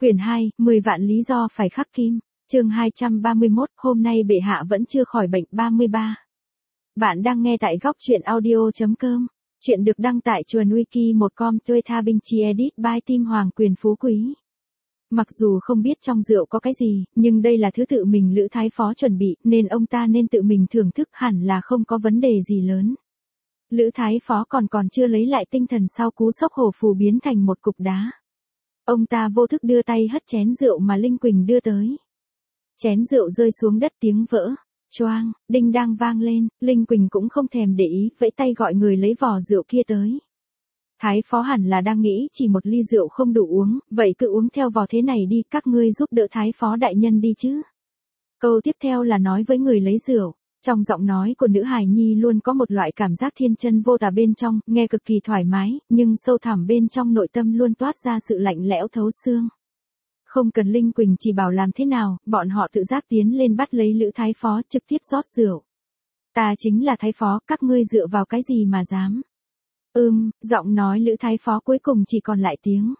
Quyển 2, 10 vạn lý do phải khắc kim. Chương 231, hôm nay bệ hạ vẫn chưa khỏi bệnh 33. Bạn đang nghe tại góc truyện audio.com. Chuyện được đăng tại chuồn wiki1com Tuê Tha Binh Chi Edit by Tim Hoàng Quyền Phú Quý. Mặc dù không biết trong rượu có cái gì, nhưng đây là thứ tự mình Lữ Thái Phó chuẩn bị, nên ông ta nên tự mình thưởng thức, hẳn là không có vấn đề gì lớn. Lữ Thái Phó còn chưa lấy lại tinh thần sau cú sốc hổ phù biến thành một cục đá. Ông ta vô thức đưa tay hất chén rượu mà Linh Quỳnh đưa tới. Chén rượu rơi xuống đất tiếng vỡ, choang, đinh đang vang lên, Linh Quỳnh cũng không thèm để ý, vẫy tay gọi người lấy vò rượu kia tới. Thái Phó hẳn là đang nghĩ chỉ một ly rượu không đủ uống, vậy cứ uống theo vò thế này đi, các ngươi giúp đỡ Thái Phó đại nhân đi chứ. Câu tiếp theo là nói với người lấy rượu. Trong giọng nói của nữ hài nhi luôn có một loại cảm giác thiên chân vô tà bên trong, nghe cực kỳ thoải mái, nhưng sâu thẳm bên trong nội tâm luôn toát ra sự lạnh lẽo thấu xương. Không cần Linh Quỳnh chỉ bảo làm thế nào, bọn họ tự giác tiến lên bắt lấy Lữ Thái Phó trực tiếp rót rượu. Ta chính là Thái Phó, các ngươi dựa vào cái gì mà dám. Giọng nói Lữ Thái Phó cuối cùng chỉ còn lại tiếng.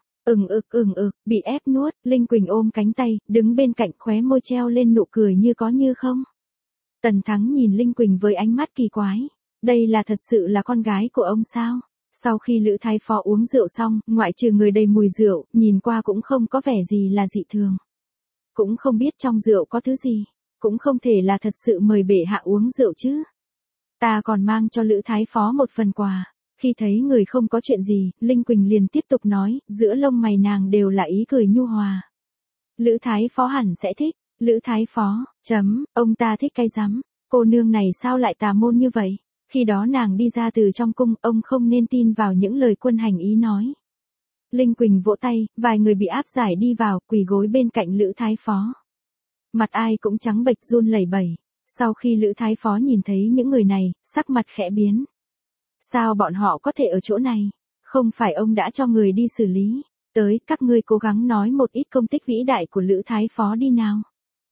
Bị ép nuốt, Linh Quỳnh ôm cánh tay, đứng bên cạnh khóe môi treo lên nụ cười như có như không. Tần Thắng nhìn Linh Quỳnh với ánh mắt kỳ quái. Đây là thật sự là con gái của ông sao? Sau khi Lữ Thái Phó uống rượu xong, ngoại trừ người đầy mùi rượu, nhìn qua cũng không có vẻ gì là dị thường. Cũng không biết trong rượu có thứ gì. Cũng không thể là thật sự mời bệ hạ uống rượu chứ. Ta còn mang cho Lữ Thái Phó một phần quà. Khi thấy người không có chuyện gì, Linh Quỳnh liền tiếp tục nói, giữa lông mày nàng đều là ý cười nhu hòa. Lữ Thái Phó hẳn sẽ thích. Lữ Thái Phó, ông ta thích cái rắm, cô nương này sao lại tà môn như vậy? Khi đó nàng đi ra từ trong cung, ông không nên tin vào những lời quân hành ý nói. Linh Quỳnh vỗ tay, vài người bị áp giải đi vào, quỳ gối bên cạnh Lữ Thái Phó. Mặt ai cũng trắng bệch run lẩy bẩy. Sau khi Lữ Thái Phó nhìn thấy những người này, sắc mặt khẽ biến. Sao bọn họ có thể ở chỗ này? Không phải ông đã cho người đi xử lý. Tới, các ngươi cố gắng nói một ít công tích vĩ đại của Lữ Thái Phó đi nào.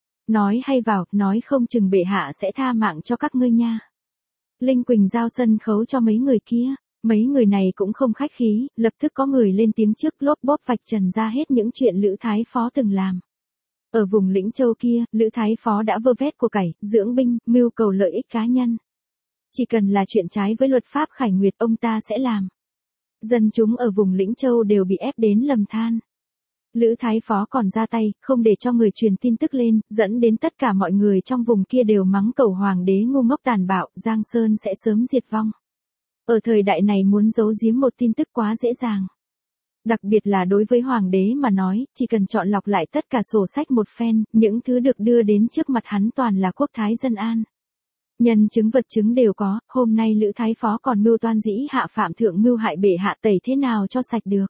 Nói hay vào, nói không chừng bệ hạ sẽ tha mạng cho các ngươi nha. Linh Quỳnh giao sân khấu cho mấy người kia. Mấy người này cũng không khách khí, lập tức có người lên tiếng trước lốp bốp vạch trần ra hết những chuyện Lữ Thái Phó từng làm. Ở vùng Lĩnh Châu kia, Lữ Thái Phó đã vơ vét của cải, dưỡng binh, mưu cầu lợi ích cá nhân. Chỉ cần là chuyện trái với luật pháp Khải Nguyệt ông ta sẽ làm. Dân chúng ở vùng Lĩnh Châu đều bị ép đến lầm than. Lữ Thái Phó còn ra tay, không để cho người truyền tin tức lên, dẫn đến tất cả mọi người trong vùng kia đều mắng cẩu hoàng đế ngu ngốc tàn bạo, Giang Sơn sẽ sớm diệt vong. Ở thời đại này muốn giấu giếm một tin tức quá dễ dàng. Đặc biệt là đối với hoàng đế mà nói, chỉ cần chọn lọc lại tất cả sổ sách một phen, những thứ được đưa đến trước mặt hắn toàn là quốc thái dân an. Nhân chứng vật chứng đều có, hôm nay Lữ Thái Phó còn mưu toan dĩ hạ phạm thượng mưu hại bệ hạ, tẩy thế nào cho sạch được.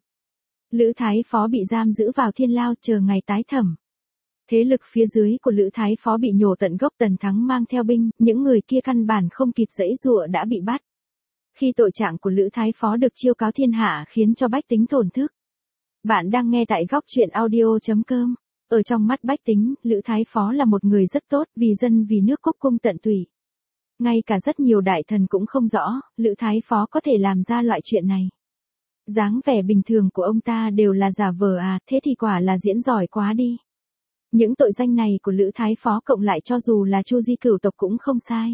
Lữ Thái Phó bị giam giữ vào thiên lao chờ ngày tái thẩm. Thế lực phía dưới của Lữ Thái Phó bị nhổ tận gốc, Tần Thắng mang theo binh, những người kia căn bản không kịp giãy giụa đã bị bắt. Khi tội trạng của Lữ Thái Phó được chiêu cáo thiên hạ khiến cho bách tính thổn thức. Bạn đang nghe tại góc truyện audio.com. Ở trong mắt bách tính, Lữ Thái Phó là một người rất tốt, vì dân vì nước cúc cung tận tụy. Ngay cả rất nhiều đại thần cũng không rõ, Lữ Thái Phó có thể làm ra loại chuyện này. Dáng vẻ bình thường của ông ta đều là giả vờ à, thế thì quả là diễn giỏi quá đi. Những tội danh này của Lữ Thái Phó cộng lại cho dù là Chu Di cửu tộc cũng không sai.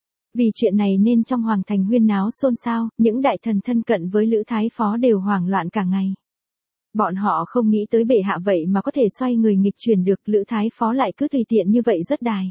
Vì chuyện này nên trong hoàng thành huyên náo xôn xao, những đại thần thân cận với Lữ Thái Phó đều hoảng loạn cả ngày. Bọn họ không nghĩ tới bệ hạ vậy mà có thể xoay người nghịch chuyển được, Lữ Thái Phó lại cứ tùy tiện như vậy rất đài.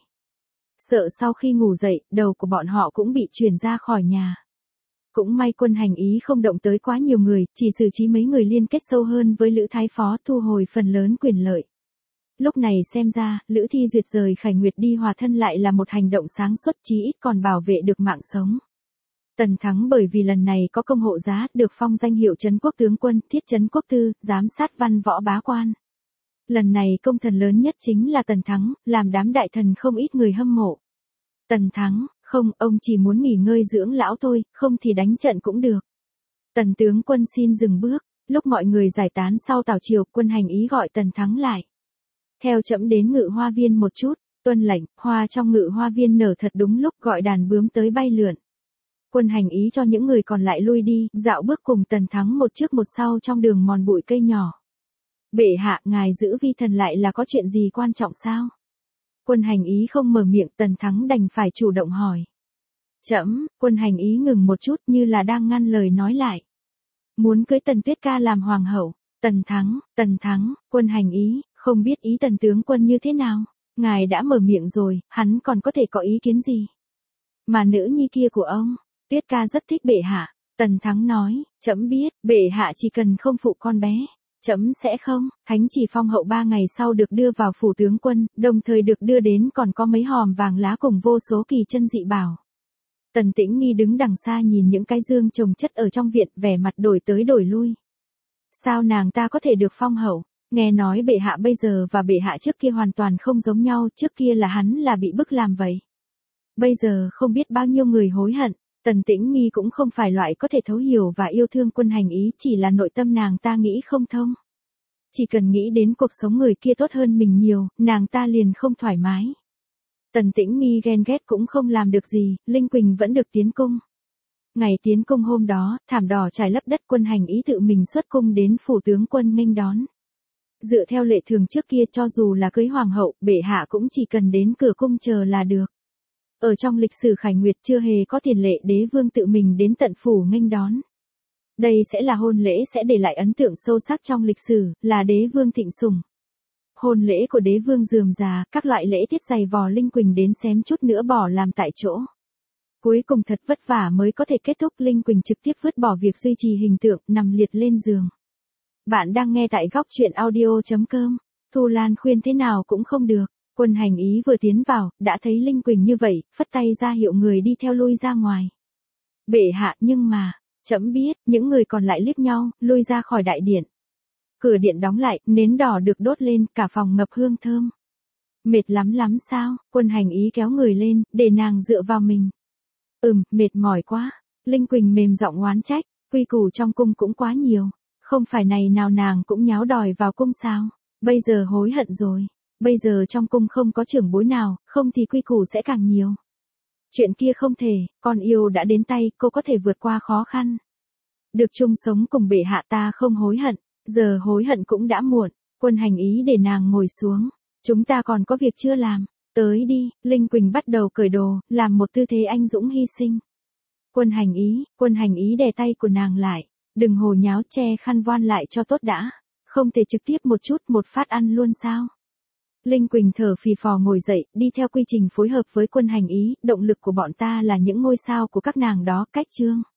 Sợ sau khi ngủ dậy, đầu của bọn họ cũng bị chuyển ra khỏi nhà. Cũng may quân hành ý không động tới quá nhiều người, chỉ xử trí mấy người liên kết sâu hơn với Lữ Thái Phó, thu hồi phần lớn quyền lợi. Lúc này xem ra, Lữ Thi Duyệt rời Khải Nguyệt đi hòa thân lại là một hành động sáng suốt, chí ít còn bảo vệ được mạng sống. Tần Thắng bởi vì lần này có công hộ giá, được phong danh hiệu Trấn Quốc Tướng Quân, Thiết Trấn Quốc Tư, giám sát văn võ bá quan. Lần này công thần lớn nhất chính là Tần Thắng, làm đám đại thần không ít người hâm mộ. Tần Thắng, không, ông chỉ muốn nghỉ ngơi dưỡng lão thôi, không thì đánh trận cũng được. Tần tướng quân xin dừng bước, lúc mọi người giải tán sau tảo triều, quân hành ý gọi Tần Thắng lại. Theo trẫm đến Ngự Hoa Viên một chút, tuân lệnh, hoa trong Ngự Hoa Viên nở thật đúng lúc, gọi đàn bướm tới bay lượn. Quân hành ý cho những người còn lại lui đi, dạo bước cùng Tần Thắng một trước một sau trong đường mòn bụi cây nhỏ. Bệ hạ, ngài giữ vi thần lại là có chuyện gì quan trọng sao? Quân Hành Ý không mở miệng, Tần Thắng đành phải chủ động hỏi. Trẫm, Quân Hành Ý ngừng một chút như là đang ngăn lời nói lại. Muốn cưới Tần Tuyết ca làm hoàng hậu. Tần Thắng, Quân Hành Ý, không biết ý Tần tướng quân như thế nào. Ngài đã mở miệng rồi, hắn còn có thể có ý kiến gì? Mà nữ nhi kia của ông, Tuyết ca rất thích bệ hạ. Tần Thắng nói, trẫm biết, bệ hạ chỉ cần không phụ con bé. Trẫm sẽ không, thánh chỉ phong hậu 3 ngày sau được đưa vào phủ tướng quân, đồng thời được đưa đến còn có mấy hòm vàng lá cùng vô số kỳ chân dị bảo. Tần Tĩnh Nghi đứng đằng xa nhìn những cái dương chồng chất ở trong viện, vẻ mặt đổi tới đổi lui. Sao nàng ta có thể được phong hậu? Nghe nói bệ hạ bây giờ và bệ hạ trước kia hoàn toàn không giống nhau, trước kia là hắn là bị bức làm vậy. Bây giờ không biết bao nhiêu người hối hận. Tần Tĩnh Nghi cũng không phải loại có thể thấu hiểu và yêu thương Quân Hành Ý, chỉ là nội tâm nàng ta nghĩ không thông. Chỉ cần nghĩ đến cuộc sống người kia tốt hơn mình nhiều, nàng ta liền không thoải mái. Tần Tĩnh Nghi ghen ghét cũng không làm được gì, Linh Quỳnh vẫn được tiến cung. Ngày tiến cung hôm đó, thảm đỏ trải lấp đất, Quân Hành Ý tự mình xuất cung đến phủ tướng quân nghênh đón. Dựa theo lệ thường trước kia, cho dù là cưới hoàng hậu, bệ hạ cũng chỉ cần đến cửa cung chờ là được. Ở trong lịch sử Khải Nguyệt chưa hề có tiền lệ đế vương tự mình đến tận phủ nghênh đón. Đây sẽ là hôn lễ sẽ để lại ấn tượng sâu sắc trong lịch sử, là đế vương thịnh sủng. Hôn lễ của đế vương rườm rà, các loại lễ tiết dày vò, Linh Quỳnh đến xém chút nữa bỏ làm tại chỗ. Cuối cùng thật vất vả mới có thể kết thúc, Linh Quỳnh trực tiếp vứt bỏ việc duy trì hình tượng, nằm liệt lên giường. Bạn đang nghe tại góc truyện audio.com. Thu Lan khuyên thế nào cũng không được. Quân Hành Ý vừa tiến vào, đã thấy Linh Quỳnh như vậy, phất tay ra hiệu người đi theo lui ra ngoài. Bệ hạ, nhưng mà, trẫm biết, những người còn lại liếc nhau, lui ra khỏi đại điện. Cửa điện đóng lại, nến đỏ được đốt lên, cả phòng ngập hương thơm. Mệt lắm sao? Quân Hành Ý kéo người lên, để nàng dựa vào mình. Mệt mỏi quá. Linh Quỳnh mềm giọng oán trách, quy củ trong cung cũng quá nhiều. Không phải này nào nàng cũng nháo đòi vào cung sao? Bây giờ hối hận rồi. Bây giờ trong cung không có trưởng bối nào, không thì quy củ sẽ càng nhiều. Chuyện kia không thể, con yêu đã đến tay, cô có thể vượt qua khó khăn. Được chung sống cùng bệ hạ, ta không hối hận, giờ hối hận cũng đã muộn. Quân Hành Ý để nàng ngồi xuống. Chúng ta còn có việc chưa làm, tới đi. Linh Quỳnh bắt đầu cởi đồ, làm một tư thế anh dũng hy sinh. Quân Hành Ý đè tay của nàng lại. Đừng hồ nháo, che khăn voan lại cho tốt đã. Không thể trực tiếp một chút một phát ăn luôn sao? Linh Quỳnh thở phì phò ngồi dậy, đi theo quy trình phối hợp với Quân Hành Ý, động lực của bọn ta là những ngôi sao của các nàng đó, cách chương.